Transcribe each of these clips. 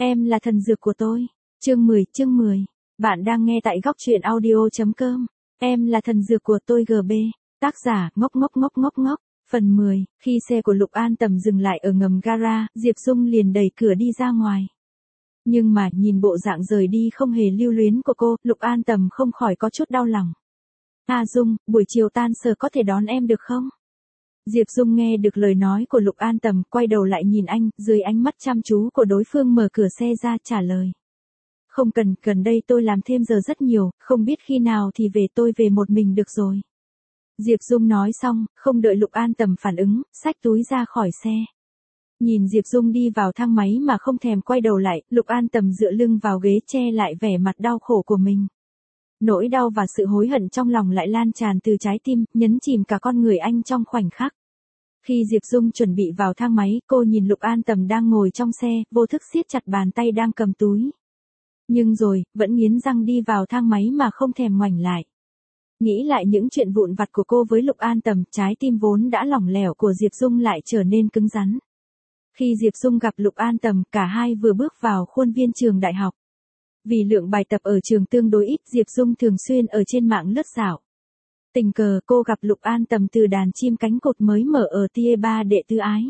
Em là thần dược của tôi. Chương 10. Bạn đang nghe tại góc truyện audio.com. Em là thần dược của tôi GB. Tác giả ngốc ngốc ngốc ngốc ngốc. Phần 10. Khi xe của Lục An Tầm dừng lại ở ngầm gara, Diệp Dung liền đẩy cửa đi ra ngoài. Nhưng mà nhìn bộ dạng rời đi không hề lưu luyến của cô, Lục An Tầm không khỏi có chút đau lòng. A Dung, buổi chiều tan sở có thể đón em được không? Diệp Dung nghe được lời nói của Lục An Tầm, quay đầu lại nhìn anh, dưới ánh mắt chăm chú của đối phương mở cửa xe ra trả lời. Không cần, gần đây tôi làm thêm giờ rất nhiều, không biết khi nào thì tôi về một mình được rồi. Diệp Dung nói xong, không đợi Lục An Tầm phản ứng, xách túi ra khỏi xe. Nhìn Diệp Dung đi vào thang máy mà không thèm quay đầu lại, Lục An Tầm dựa lưng vào ghế che lại vẻ mặt đau khổ của mình. Nỗi đau và sự hối hận trong lòng lại lan tràn từ trái tim, nhấn chìm cả con người anh trong khoảnh khắc. Khi Diệp Dung chuẩn bị vào thang máy, cô nhìn Lục An Tầm đang ngồi trong xe, vô thức siết chặt bàn tay đang cầm túi. Nhưng rồi, vẫn nghiến răng đi vào thang máy mà không thèm ngoảnh lại. Nghĩ lại những chuyện vụn vặt của cô với Lục An Tầm, trái tim vốn đã lỏng lẻo của Diệp Dung lại trở nên cứng rắn. Khi Diệp Dung gặp Lục An Tầm, cả hai vừa bước vào khuôn viên trường đại học. Vì lượng bài tập ở trường tương đối ít, Diệp Dung thường xuyên ở trên mạng lướt dạo. Tình cờ cô gặp Lục An Tầm từ đàn chim cánh cụt mới mở ở Tier 3 đệ tứ ái.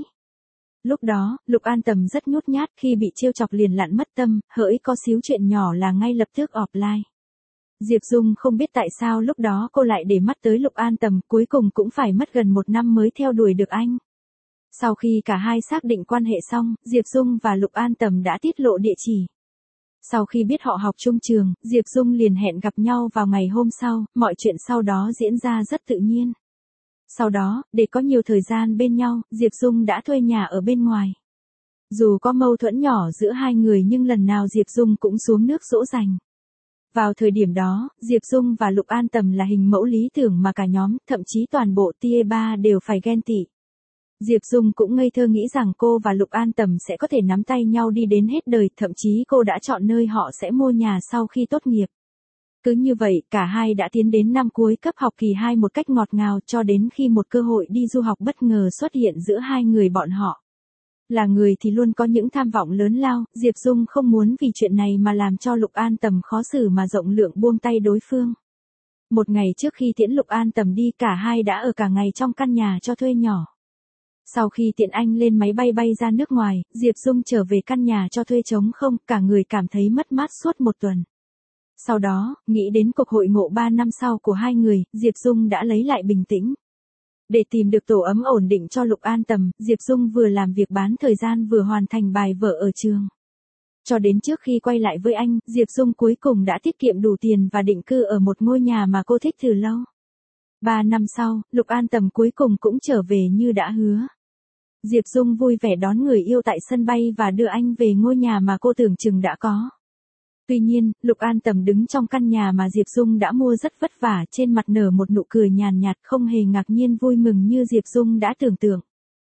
Lúc đó, Lục An Tầm rất nhút nhát, khi bị trêu chọc liền lặn mất tâm, hỡi có xíu chuyện nhỏ là ngay lập tức offline. Diệp Dung không biết tại sao lúc đó cô lại để mắt tới Lục An Tầm, cuối cùng cũng phải mất gần 1 năm mới theo đuổi được anh. Sau khi cả hai xác định quan hệ xong, Diệp Dung và Lục An Tầm đã tiết lộ địa chỉ. Sau khi biết họ học chung trường, Diệp Dung liền hẹn gặp nhau vào ngày hôm sau, mọi chuyện sau đó diễn ra rất tự nhiên. Sau đó, để có nhiều thời gian bên nhau, Diệp Dung đã thuê nhà ở bên ngoài. Dù có mâu thuẫn nhỏ giữa hai người nhưng lần nào Diệp Dung cũng xuống nước dỗ dành. Vào thời điểm đó, Diệp Dung và Lục An Tầm là hình mẫu lý tưởng mà cả nhóm, thậm chí toàn bộ Tier 3 đều phải ghen tị. Diệp Dung cũng ngây thơ nghĩ rằng cô và Lục An Tầm sẽ có thể nắm tay nhau đi đến hết đời, thậm chí cô đã chọn nơi họ sẽ mua nhà sau khi tốt nghiệp. Cứ như vậy, cả hai đã tiến đến năm cuối cấp học kỳ 2 một cách ngọt ngào cho đến khi một cơ hội đi du học bất ngờ xuất hiện giữa hai người bọn họ. Là người thì luôn có những tham vọng lớn lao, Diệp Dung không muốn vì chuyện này mà làm cho Lục An Tầm khó xử mà rộng lượng buông tay đối phương. Một ngày trước khi tiễn Lục An Tầm đi, cả hai đã ở cả ngày trong căn nhà cho thuê nhỏ. Sau khi tiện anh lên máy bay bay ra nước ngoài, Diệp Dung trở về căn nhà cho thuê trống không, cả người cảm thấy mất mát suốt 1 tuần. Sau đó, nghĩ đến cuộc hội ngộ 3 năm sau của hai người, Diệp Dung đã lấy lại bình tĩnh. Để tìm được tổ ấm ổn định cho Lục An Tầm, Diệp Dung vừa làm việc bán thời gian vừa hoàn thành bài vở ở trường. Cho đến trước khi quay lại với anh, Diệp Dung cuối cùng đã tiết kiệm đủ tiền và định cư ở một ngôi nhà mà cô thích từ lâu. 3 năm sau, Lục An Tầm cuối cùng cũng trở về như đã hứa. Diệp Dung vui vẻ đón người yêu tại sân bay và đưa anh về ngôi nhà mà cô tưởng chừng đã có. Tuy nhiên, Lục An Tầm đứng trong căn nhà mà Diệp Dung đã mua rất vất vả, trên mặt nở một nụ cười nhàn nhạt, không hề ngạc nhiên vui mừng như Diệp Dung đã tưởng tượng.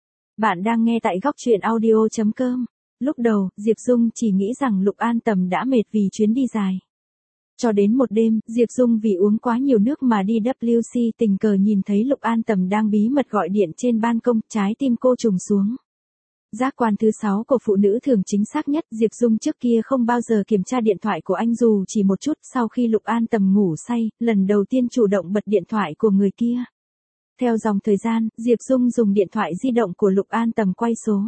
Bạn đang nghe tại góc truyện audio.com. Lúc đầu, Diệp Dung chỉ nghĩ rằng Lục An Tầm đã mệt vì chuyến đi dài. Cho đến một đêm, Diệp Dung vì uống quá nhiều nước mà đi WC tình cờ nhìn thấy Lục An Tầm đang bí mật gọi điện trên ban công, trái tim cô trùng xuống. Giác quan thứ 6 của phụ nữ thường chính xác nhất, Diệp Dung trước kia không bao giờ kiểm tra điện thoại của anh dù chỉ một chút, sau khi Lục An Tầm ngủ say, lần đầu tiên chủ động bật điện thoại của người kia. Theo dòng thời gian, Diệp Dung dùng điện thoại di động của Lục An Tầm quay số.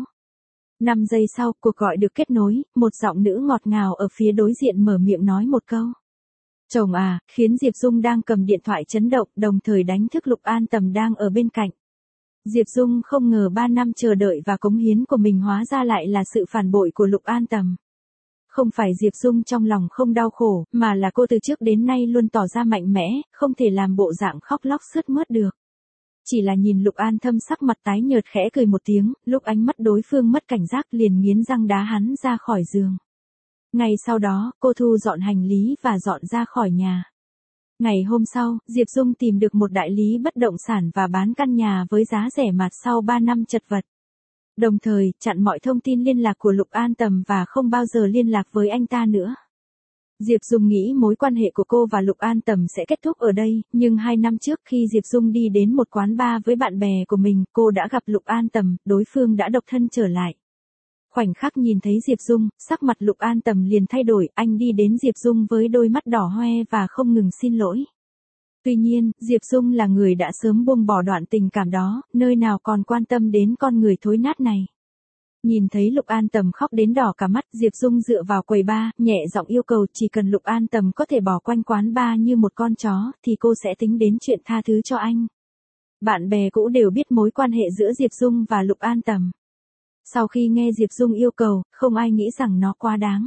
5 giây sau, cuộc gọi được kết nối, một giọng nữ ngọt ngào ở phía đối diện mở miệng nói một câu. Chồng à, khiến Diệp Dung đang cầm điện thoại chấn động, đồng thời đánh thức Lục An Tầm đang ở bên cạnh. Diệp Dung không ngờ 3 năm chờ đợi và cống hiến của mình hóa ra lại là sự phản bội của Lục An Tầm. Không phải Diệp Dung trong lòng không đau khổ, mà là cô từ trước đến nay luôn tỏ ra mạnh mẽ, không thể làm bộ dạng khóc lóc sướt mướt được. Chỉ là nhìn Lục An Thâm sắc mặt tái nhợt khẽ cười một tiếng, lúc ánh mắt đối phương mất cảnh giác liền nghiến răng đá hắn ra khỏi giường. Ngày sau đó, cô thu dọn hành lý và dọn ra khỏi nhà. Ngày hôm sau, Diệp Dung tìm được một đại lý bất động sản và bán căn nhà với giá rẻ mạt sau 3 năm chật vật. Đồng thời, chặn mọi thông tin liên lạc của Lục An Tầm và không bao giờ liên lạc với anh ta nữa. Diệp Dung nghĩ mối quan hệ của cô và Lục An Tầm sẽ kết thúc ở đây, nhưng 2 năm trước khi Diệp Dung đi đến một quán bar với bạn bè của mình, cô đã gặp Lục An Tầm, đối phương đã độc thân trở lại. Khoảnh khắc nhìn thấy Diệp Dung, sắc mặt Lục An Tầm liền thay đổi, anh đi đến Diệp Dung với đôi mắt đỏ hoe và không ngừng xin lỗi. Tuy nhiên, Diệp Dung là người đã sớm buông bỏ đoạn tình cảm đó, nơi nào còn quan tâm đến con người thối nát này. Nhìn thấy Lục An Tầm khóc đến đỏ cả mắt, Diệp Dung dựa vào quầy bar, nhẹ giọng yêu cầu chỉ cần Lục An Tầm có thể bỏ quanh quán bar như một con chó, thì cô sẽ tính đến chuyện tha thứ cho anh. Bạn bè cũ đều biết mối quan hệ giữa Diệp Dung và Lục An Tầm. Sau khi nghe Diệp Dung yêu cầu, không ai nghĩ rằng nó quá đáng.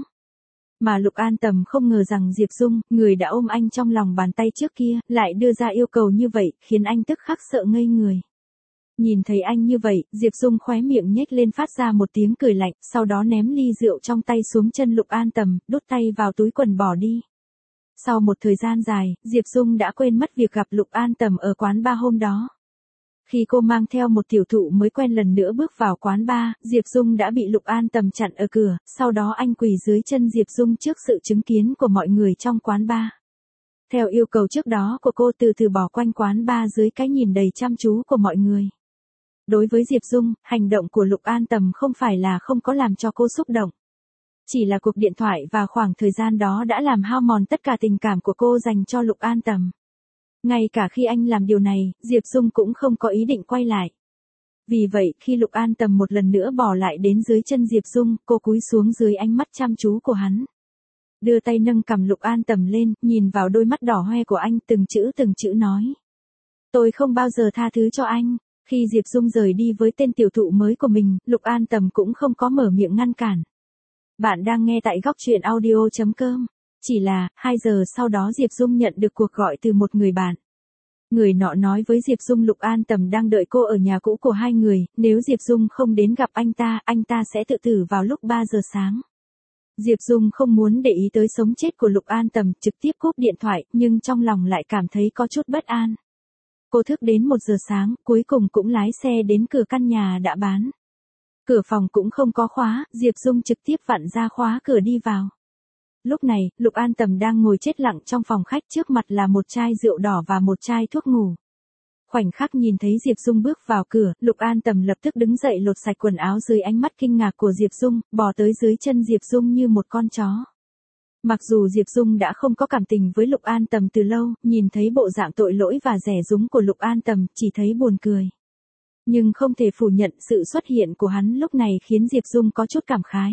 Mà Lục An Tầm không ngờ rằng Diệp Dung, người đã ôm anh trong lòng bàn tay trước kia, lại đưa ra yêu cầu như vậy, khiến anh tức khắc sợ ngây người. Nhìn thấy anh như vậy, Diệp Dung khóe miệng nhếch lên phát ra một tiếng cười lạnh, sau đó ném ly rượu trong tay xuống chân Lục An Tầm, đút tay vào túi quần bỏ đi. Sau một thời gian dài, Diệp Dung đã quên mất việc gặp Lục An Tầm ở quán bar hôm đó. Khi cô mang theo một tiểu thụ mới quen lần nữa bước vào quán bar, Diệp Dung đã bị Lục An Tầm chặn ở cửa, sau đó anh quỳ dưới chân Diệp Dung trước sự chứng kiến của mọi người trong quán bar. Theo yêu cầu trước đó của cô, từ từ bỏ quanh quán bar dưới cái nhìn đầy chăm chú của mọi người. Đối với Diệp Dung, hành động của Lục An Tầm không phải là không có làm cho cô xúc động. Chỉ là cuộc điện thoại và khoảng thời gian đó đã làm hao mòn tất cả tình cảm của cô dành cho Lục An Tầm. Ngay cả khi anh làm điều này, Diệp Dung cũng không có ý định quay lại. Vì vậy, khi Lục An Tầm một lần nữa bỏ lại đến dưới chân Diệp Dung, cô cúi xuống dưới ánh mắt chăm chú của hắn. Đưa tay nâng cằm Lục An Tầm lên, nhìn vào đôi mắt đỏ hoe của anh, từng chữ nói. Tôi không bao giờ tha thứ cho anh. Khi Diệp Dung rời đi với tên tiểu thụ mới của mình, Lục An Tầm cũng không có mở miệng ngăn cản. Bạn đang nghe tại góc truyện audio.com. Chỉ là, 2 giờ sau đó Diệp Dung nhận được cuộc gọi từ một người bạn. Người nọ nói với Diệp Dung Lục An Tầm đang đợi cô ở nhà cũ của hai người, nếu Diệp Dung không đến gặp anh ta sẽ tự tử vào lúc 3 giờ sáng. Diệp Dung không muốn để ý tới sống chết của Lục An Tầm, trực tiếp cúp điện thoại, nhưng trong lòng lại cảm thấy có chút bất an. Cô thức đến 1 giờ sáng, cuối cùng cũng lái xe đến cửa căn nhà đã bán. Cửa phòng cũng không có khóa, Diệp Dung trực tiếp vặn ra khóa cửa đi vào. Lúc này, Lục An Tầm đang ngồi chết lặng trong phòng khách, trước mặt là một chai rượu đỏ và một chai thuốc ngủ. Khoảnh khắc nhìn thấy Diệp Dung bước vào cửa, Lục An Tầm lập tức đứng dậy lột sạch quần áo dưới ánh mắt kinh ngạc của Diệp Dung, bò tới dưới chân Diệp Dung như một con chó. Mặc dù Diệp Dung đã không có cảm tình với Lục An Tầm từ lâu, nhìn thấy bộ dạng tội lỗi và dè dúng của Lục An Tầm, chỉ thấy buồn cười. Nhưng không thể phủ nhận sự xuất hiện của hắn lúc này khiến Diệp Dung có chút cảm khái.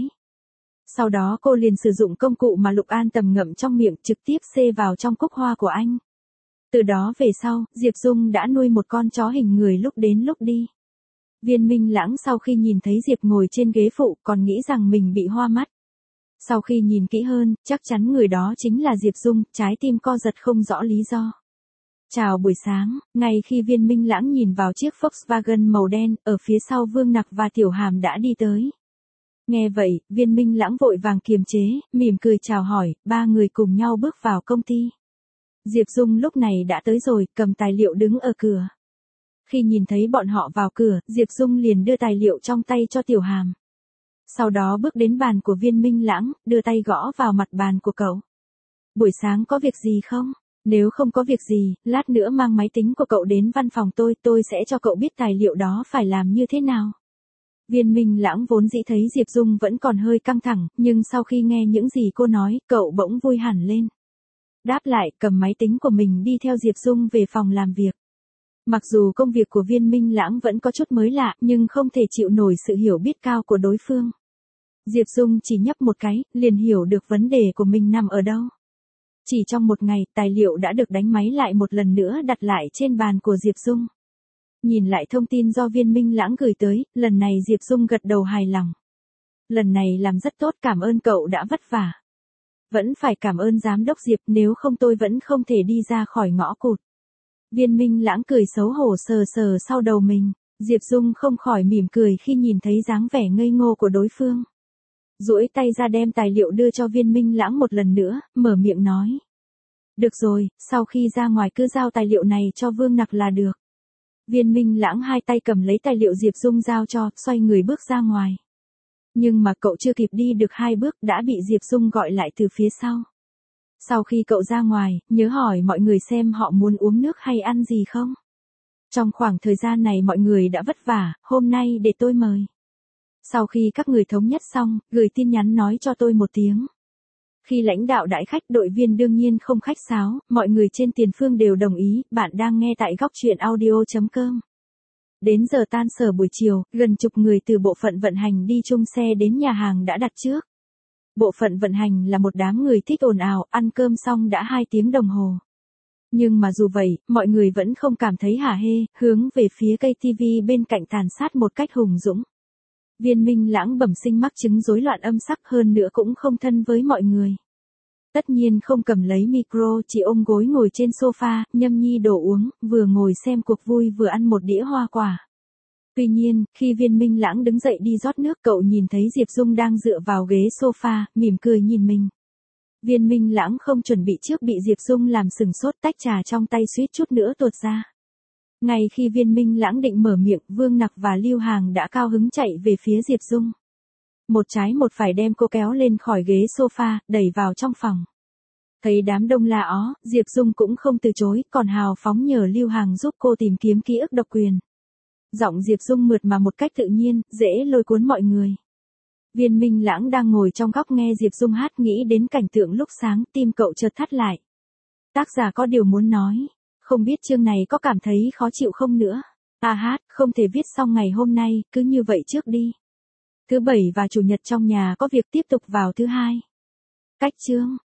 Sau đó cô liền sử dụng công cụ mà Lục An Tầm ngậm trong miệng, trực tiếp xê vào trong cúc hoa của anh. Từ đó về sau, Diệp Dung đã nuôi một con chó hình người lúc đến lúc đi. Viên Minh Lãng sau khi nhìn thấy Diệp ngồi trên ghế phụ còn nghĩ rằng mình bị hoa mắt. Sau khi nhìn kỹ hơn, chắc chắn người đó chính là Diệp Dung, trái tim co giật không rõ lý do. Chào buổi sáng, ngay khi Viên Minh Lãng nhìn vào chiếc Volkswagen màu đen, ở phía sau Vương Nặc và Tiểu Hàm đã đi tới. Nghe vậy, Viên Minh Lãng vội vàng kiềm chế, mỉm cười chào hỏi, 3 người cùng nhau bước vào công ty. Diệp Dung lúc này đã tới rồi, cầm tài liệu đứng ở cửa. Khi nhìn thấy bọn họ vào cửa, Diệp Dung liền đưa tài liệu trong tay cho Tiểu Hàm. Sau đó bước đến bàn của Viên Minh Lãng, đưa tay gõ vào mặt bàn của cậu. Buổi sáng có việc gì không? Nếu không có việc gì, lát nữa mang máy tính của cậu đến văn phòng tôi sẽ cho cậu biết tài liệu đó phải làm như thế nào. Viên Minh Lãng vốn dĩ thấy Diệp Dung vẫn còn hơi căng thẳng, nhưng sau khi nghe những gì cô nói, cậu bỗng vui hẳn lên. Đáp lại, cầm máy tính của mình đi theo Diệp Dung về phòng làm việc. Mặc dù công việc của Viên Minh Lãng vẫn có chút mới lạ, nhưng không thể chịu nổi sự hiểu biết cao của đối phương. Diệp Dung chỉ nhấp một cái, liền hiểu được vấn đề của mình nằm ở đâu. Chỉ trong một ngày, tài liệu đã được đánh máy lại một lần nữa đặt lại trên bàn của Diệp Dung. Nhìn lại thông tin do Viên Minh Lãng gửi tới, lần này Diệp Dung gật đầu hài lòng. Lần này làm rất tốt, cảm ơn cậu đã vất vả. Vẫn phải cảm ơn giám đốc Diệp, nếu không tôi vẫn không thể đi ra khỏi ngõ cụt. Viên Minh Lãng cười xấu hổ sờ sờ sau đầu mình, Diệp Dung không khỏi mỉm cười khi nhìn thấy dáng vẻ ngây ngô của đối phương. Duỗi tay ra đem tài liệu đưa cho Viên Minh Lãng một lần nữa, mở miệng nói. Được rồi, sau khi ra ngoài cứ giao tài liệu này cho Vương Nặc là được. Viên Minh Lãng hai tay cầm lấy tài liệu Diệp Dung giao cho, xoay người bước ra ngoài. Nhưng mà cậu chưa kịp đi được 2 bước đã bị Diệp Dung gọi lại từ phía sau. Sau khi cậu ra ngoài, nhớ hỏi mọi người xem họ muốn uống nước hay ăn gì không? Trong khoảng thời gian này mọi người đã vất vả, hôm nay để tôi mời. Sau khi các người thống nhất xong, gửi tin nhắn nói cho tôi một tiếng. Khi lãnh đạo đãi khách, đội viên đương nhiên không khách sáo, mọi người trên tiền phương đều đồng ý. Bạn đang nghe tại góc truyện audio.com. Đến giờ tan sở buổi chiều, gần chục người từ bộ phận vận hành đi chung xe đến nhà hàng đã đặt trước. Bộ phận vận hành là một đám người thích ồn ào, ăn cơm xong đã 2 tiếng đồng hồ. Nhưng mà dù vậy, mọi người vẫn không cảm thấy hả hê, hướng về phía cây TV bên cạnh tàn sát một cách hùng dũng. Viên Minh Lãng bẩm sinh mắc chứng rối loạn âm sắc, hơn nữa cũng không thân với mọi người. Tất nhiên không cầm lấy micro, chỉ ôm gối ngồi trên sofa, nhâm nhi đồ uống, vừa ngồi xem cuộc vui vừa ăn một đĩa hoa quả. Tuy nhiên, khi Viên Minh Lãng đứng dậy đi rót nước, cậu nhìn thấy Diệp Dung đang dựa vào ghế sofa, mỉm cười nhìn mình. Viên Minh Lãng không chuẩn bị trước bị Diệp Dung làm sừng sốt, tách trà trong tay suýt chút nữa tuột ra. Ngay khi Viên Minh Lãng định mở miệng, Vương Nặc và Lưu Hàng đã cao hứng chạy về phía Diệp Dung. Một trái một phải đem cô kéo lên khỏi ghế sofa, đẩy vào trong phòng. Thấy đám đông la ó, Diệp Dung cũng không từ chối, còn hào phóng nhờ Lưu Hàng giúp cô tìm kiếm ký ức độc quyền. Giọng Diệp Dung mượt mà một cách tự nhiên, dễ lôi cuốn mọi người. Viên Minh Lãng đang ngồi trong góc nghe Diệp Dung hát, nghĩ đến cảnh tượng lúc sáng, tim cậu chợt thắt lại. Tác giả có điều muốn nói, không biết chương này có cảm thấy khó chịu không nữa. Hát, không thể viết xong ngày hôm nay, cứ như vậy trước đi. Thứ Bảy và Chủ nhật trong nhà có việc, tiếp tục vào thứ Hai. Cách chương.